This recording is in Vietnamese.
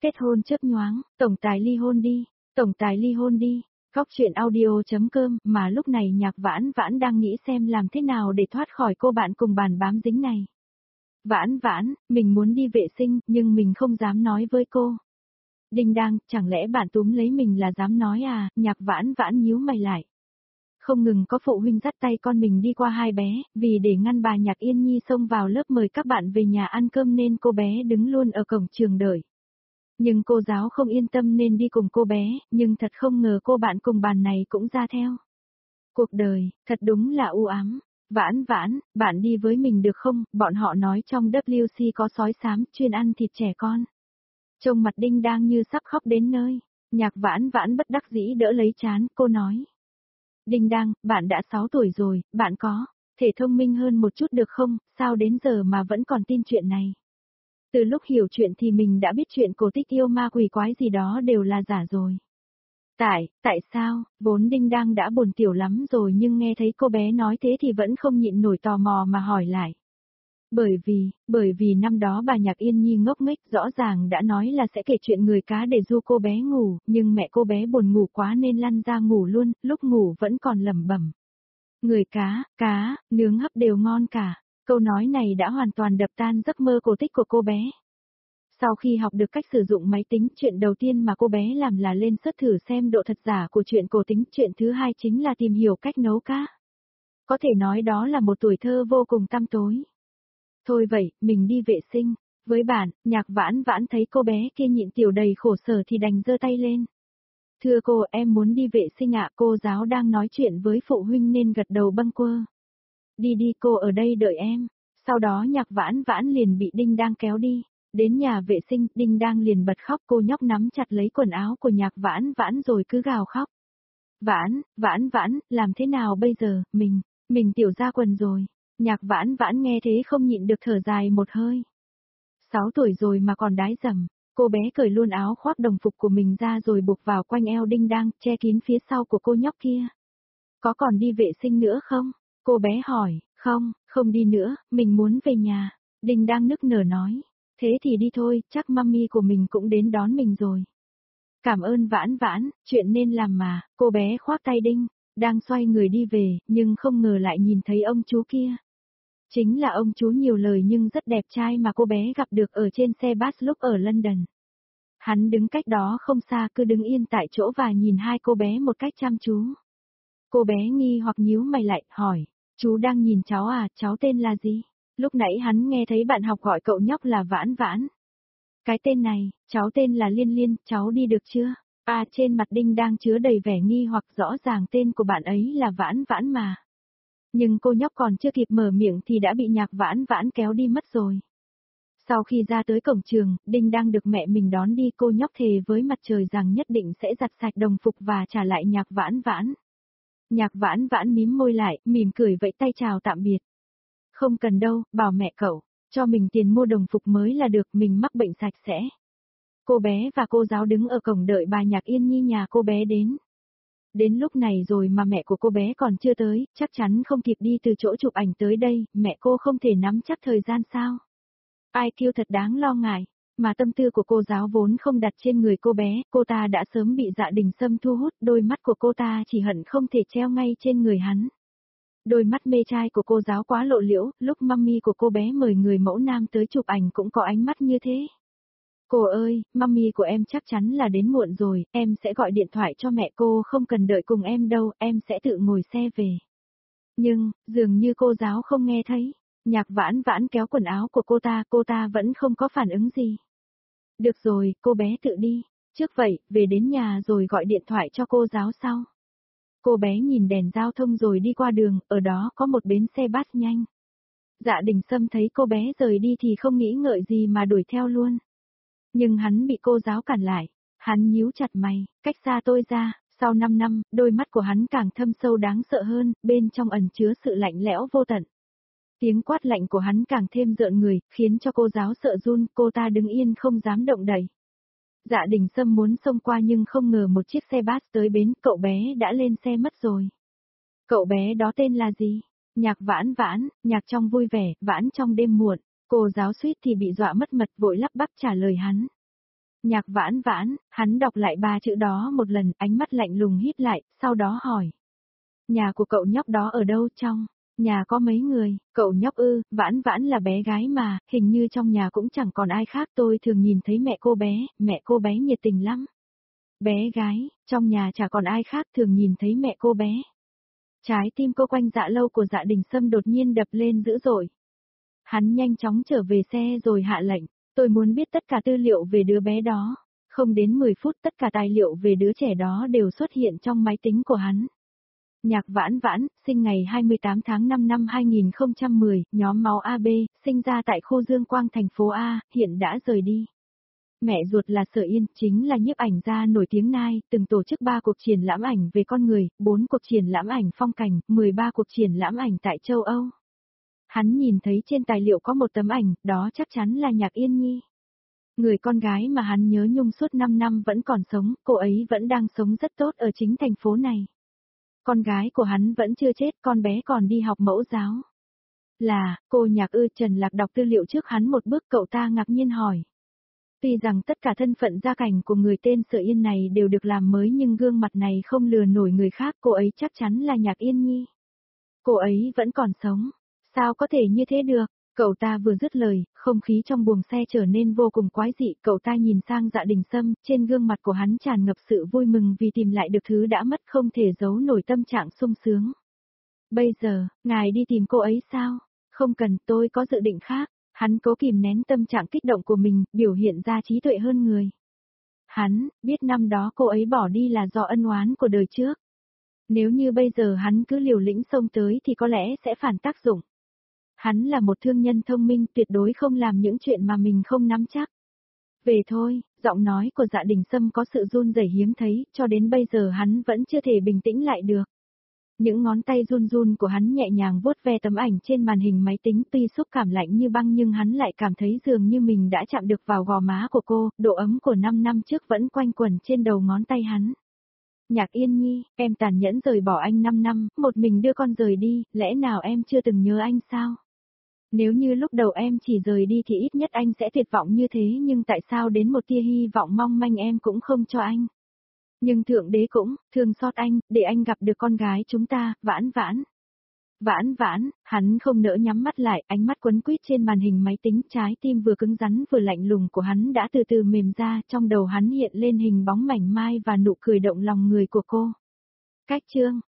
Kết hôn chớp nhoáng, tổng tài ly hôn đi, tổng tài ly hôn đi. Góc chuyện audio.com mà lúc này Nhạc Vãn Vãn đang nghĩ xem làm thế nào để thoát khỏi cô bạn cùng bàn bám dính này. Vãn Vãn, mình muốn đi vệ sinh nhưng mình không dám nói với cô. Đinh đang, chẳng lẽ bạn túm lấy mình là dám nói à? Nhạc Vãn Vãn nhíu mày lại. Không ngừng có phụ huynh dắt tay con mình đi qua hai bé, vì để ngăn bà Nhạc Yên Nhi xông vào lớp mời các bạn về nhà ăn cơm nên cô bé đứng luôn ở cổng trường đợi. Nhưng cô giáo không yên tâm nên đi cùng cô bé, nhưng thật không ngờ cô bạn cùng bàn này cũng ra theo. Cuộc đời, thật đúng là u ám. Vãn Vãn, bạn đi với mình được không? Bọn họ nói trong WC có sói xám chuyên ăn thịt trẻ con. Trông mặt Đinh đang như sắp khóc đến nơi. Nhạc Vãn Vãn bất đắc dĩ đỡ lấy trán, cô nói. Đinh đang, bạn đã 6 tuổi rồi, bạn có thể thông minh hơn một chút được không? Sao đến giờ mà vẫn còn tin chuyện này? Từ lúc hiểu chuyện thì mình đã biết chuyện cổ tích yêu ma quỷ quái gì đó đều là giả rồi. Tại sao? Vốn Đinh đang đã buồn tiểu lắm rồi nhưng nghe thấy cô bé nói thế thì vẫn không nhịn nổi tò mò mà hỏi lại. Bởi vì năm đó bà Nhạc Yên Nhi ngốc nghếch rõ ràng đã nói là sẽ kể chuyện người cá để du cô bé ngủ, nhưng mẹ cô bé buồn ngủ quá nên lăn ra ngủ luôn, lúc ngủ vẫn còn lẩm bẩm. Người cá, nướng hấp đều ngon cả. Câu nói này đã hoàn toàn đập tan giấc mơ cổ tích của cô bé. Sau khi học được cách sử dụng máy tính, chuyện đầu tiên mà cô bé làm là lên search thử xem độ thật giả của chuyện cổ tính, chuyện thứ hai chính là tìm hiểu cách nấu cá. Có thể nói đó là một tuổi thơ vô cùng tăm tối. Thôi vậy, mình đi vệ sinh. Với bạn, Nhạc Vãn Vãn thấy cô bé kia nhịn tiểu đầy khổ sở thì đành giơ tay lên. Thưa cô, em muốn đi vệ sinh ạ, cô giáo đang nói chuyện với phụ huynh nên gật đầu bâng quơ. Đi cô ở đây đợi em. Sau đó Nhạc Vãn Vãn liền bị Đinh đang kéo đi. Đến nhà vệ sinh, Đinh đang liền bật khóc, cô nhóc nắm chặt lấy quần áo của Nhạc Vãn Vãn rồi cứ gào khóc. Vãn Vãn, làm thế nào bây giờ, mình tiểu ra quần rồi. Nhạc Vãn Vãn nghe thế không nhịn được thở dài một hơi. 6 tuổi rồi mà còn đái dầm. Cô bé cởi luôn áo khoác đồng phục của mình ra rồi buộc vào quanh eo Đinh đang, che kín phía sau của cô nhóc kia. Có còn đi vệ sinh nữa không? Cô bé hỏi, không đi nữa, mình muốn về nhà. Đinh đang nức nở nói. Thế thì đi thôi, chắc mummy của mình cũng đến đón mình rồi. Cảm ơn Vãn Vãn, chuyện nên làm mà. Cô bé khoác tay Đinh, đang xoay người đi về, nhưng không ngờ lại nhìn thấy ông chú kia. Chính là ông chú nhiều lời nhưng rất đẹp trai mà cô bé gặp được ở trên xe bus lúc ở London. Hắn đứng cách đó không xa, cứ đứng yên tại chỗ và nhìn hai cô bé một cách chăm chú. Cô bé nghi hoặc nhíu mày lại, hỏi, chú đang nhìn cháu à, cháu tên là gì? Lúc nãy hắn nghe thấy bạn học gọi cậu nhóc là Vãn Vãn. Cái tên này, cháu tên là Liên Liên, cháu đi được chưa? Trên mặt Đinh đang chứa đầy vẻ nghi hoặc, rõ ràng tên của bạn ấy là Vãn Vãn mà. Nhưng cô nhóc còn chưa kịp mở miệng thì đã bị Nhạc Vãn Vãn kéo đi mất rồi. Sau khi ra tới cổng trường, Đinh đang được mẹ mình đón đi, cô nhóc thề với mặt trời rằng nhất định sẽ giặt sạch đồng phục và trả lại Nhạc Vãn Vãn. Nhạc Vãn Vãn mím môi lại, mỉm cười vẫy tay chào tạm biệt. Không cần đâu, bảo mẹ cậu, cho mình tiền mua đồng phục mới là được, mình mắc bệnh sạch sẽ. Cô bé và cô giáo đứng ở cổng đợi bà Nhạc Yên Nhi nhà cô bé đến. Đến lúc này rồi mà mẹ của cô bé còn chưa tới, chắc chắn không kịp đi từ chỗ chụp ảnh tới đây, mẹ cô không thể nắm chắc thời gian sao. Ai kêu thật đáng lo ngại, mà tâm tư của cô giáo vốn không đặt trên người cô bé, cô ta đã sớm bị Dạ Đình Sâm thu hút, đôi mắt của cô ta chỉ hận không thể treo ngay trên người hắn. Đôi mắt mê trai của cô giáo quá lộ liễu, lúc mummy của cô bé mời người mẫu nam tới chụp ảnh cũng có ánh mắt như thế. Cô ơi, mummy của em chắc chắn là đến muộn rồi, em sẽ gọi điện thoại cho mẹ cô, không cần đợi cùng em đâu, em sẽ tự ngồi xe về. Nhưng, dường như cô giáo không nghe thấy. Nhạc Vãn Vãn kéo quần áo của cô ta vẫn không có phản ứng gì. Được rồi, cô bé tự đi. Trước vậy, về đến nhà rồi gọi điện thoại cho cô giáo sau. Cô bé nhìn đèn giao thông rồi đi qua đường, ở đó có một bến xe bus nhanh. Dạ Đình Sâm thấy cô bé rời đi thì không nghĩ ngợi gì mà đuổi theo luôn. Nhưng hắn bị cô giáo cản lại. Hắn nhíu chặt mày, cách xa tôi ra. Sau 5 năm, đôi mắt của hắn càng thâm sâu đáng sợ hơn, bên trong ẩn chứa sự lạnh lẽo vô tận. Tiếng quát lạnh của hắn càng thêm rợn người, khiến cho cô giáo sợ run, cô ta đứng yên không dám động đậy. Dạ Đình Sâm muốn xông qua nhưng không ngờ một chiếc xe bus tới bến, cậu bé đã lên xe mất rồi. Cậu bé đó tên là gì? Nhạc Vãn Vãn, nhạc trong vui vẻ, vãn trong đêm muộn. Cô giáo suýt thì bị dọa mất mật, vội lắp bắp trả lời hắn. Nhạc Vãn Vãn, hắn đọc lại 3 chữ đó một lần, ánh mắt lạnh lùng híp lại, sau đó hỏi. Nhà của cậu nhóc đó ở đâu trong? Nhà có mấy người? Cậu nhóc ư? Vãn Vãn là bé gái mà, hình như trong nhà cũng chẳng còn ai khác, tôi thường nhìn thấy mẹ cô bé nhiệt tình lắm. Bé gái, trong nhà chả còn ai khác, thường nhìn thấy mẹ cô bé. Trái tim cô Quanh Dạ Lâu của Dạ Đình Sâm đột nhiên đập lên dữ dội. Hắn nhanh chóng trở về xe rồi hạ lệnh, tôi muốn biết tất cả tư liệu về đứa bé đó. Không đến 10 phút tất cả tài liệu về đứa trẻ đó đều xuất hiện trong máy tính của hắn. Nhạc Vãn Vãn, sinh ngày 28 tháng 5 năm 2010, nhóm máu AB, sinh ra tại khu Dương Quang thành phố A, hiện đã rời đi. Mẹ ruột là Sở Yên, chính là nhiếp ảnh gia nổi tiếng Nai, từng tổ chức 3 cuộc triển lãm ảnh về con người, 4 cuộc triển lãm ảnh phong cảnh, 13 cuộc triển lãm ảnh tại châu Âu. Hắn nhìn thấy trên tài liệu có một tấm ảnh, đó chắc chắn là Nhạc Yên Nhi. Người con gái mà hắn nhớ nhung suốt 5 năm vẫn còn sống, cô ấy vẫn đang sống rất tốt ở chính thành phố này. Con gái của hắn vẫn chưa chết, con bé còn đi học mẫu giáo. Là, cô Nhạc ư? Trần Lạc đọc tư liệu trước hắn một bước, cậu ta ngạc nhiên hỏi. Tuy rằng tất cả thân phận gia cảnh của người tên Sở Yên này đều được làm mới nhưng gương mặt này không lừa nổi người khác, cô ấy chắc chắn là Nhạc Yên Nhi. Cô ấy vẫn còn sống. Sao có thể như thế được? Cậu ta vừa dứt lời, không khí trong buồng xe trở nên vô cùng quái dị, cậu ta nhìn sang Dạ Đình Sâm, trên gương mặt của hắn tràn ngập sự vui mừng vì tìm lại được thứ đã mất, không thể giấu nổi tâm trạng sung sướng. Bây giờ, ngài đi tìm cô ấy sao? Không cần, tôi có dự định khác. Hắn cố kìm nén tâm trạng kích động của mình, biểu hiện ra trí tuệ hơn người. Hắn, biết năm đó cô ấy bỏ đi là do ân oán của đời trước. Nếu như bây giờ hắn cứ liều lĩnh xông tới thì có lẽ sẽ phản tác dụng. Hắn là một thương nhân thông minh, tuyệt đối không làm những chuyện mà mình không nắm chắc. Về thôi, giọng nói của Dạ Đình Sâm có sự run rẩy hiếm thấy, cho đến bây giờ hắn vẫn chưa thể bình tĩnh lại được. Những ngón tay run run của hắn nhẹ nhàng vuốt ve tấm ảnh trên màn hình máy tính, tuy xúc cảm lạnh như băng nhưng hắn lại cảm thấy dường như mình đã chạm được vào gò má của cô, độ ấm của 5 năm trước vẫn quanh quẩn trên đầu ngón tay hắn. Nhạc Yên Nhi, em tàn nhẫn rời bỏ anh 5 năm, một mình đưa con rời đi, lẽ nào em chưa từng nhớ anh sao? Nếu như lúc đầu em chỉ rời đi thì ít nhất anh sẽ tuyệt vọng như thế, nhưng tại sao đến một tia hy vọng mong manh em cũng không cho anh? Nhưng Thượng Đế cũng thương xót anh, để anh gặp được con gái chúng ta, Vãn Vãn. Vãn Vãn, hắn không nỡ nhắm mắt lại, ánh mắt quấn quýt trên màn hình máy tính, trái tim vừa cứng rắn vừa lạnh lùng của hắn đã từ từ mềm ra, trong đầu hắn hiện lên hình bóng mảnh mai và nụ cười động lòng người của cô. Cách chương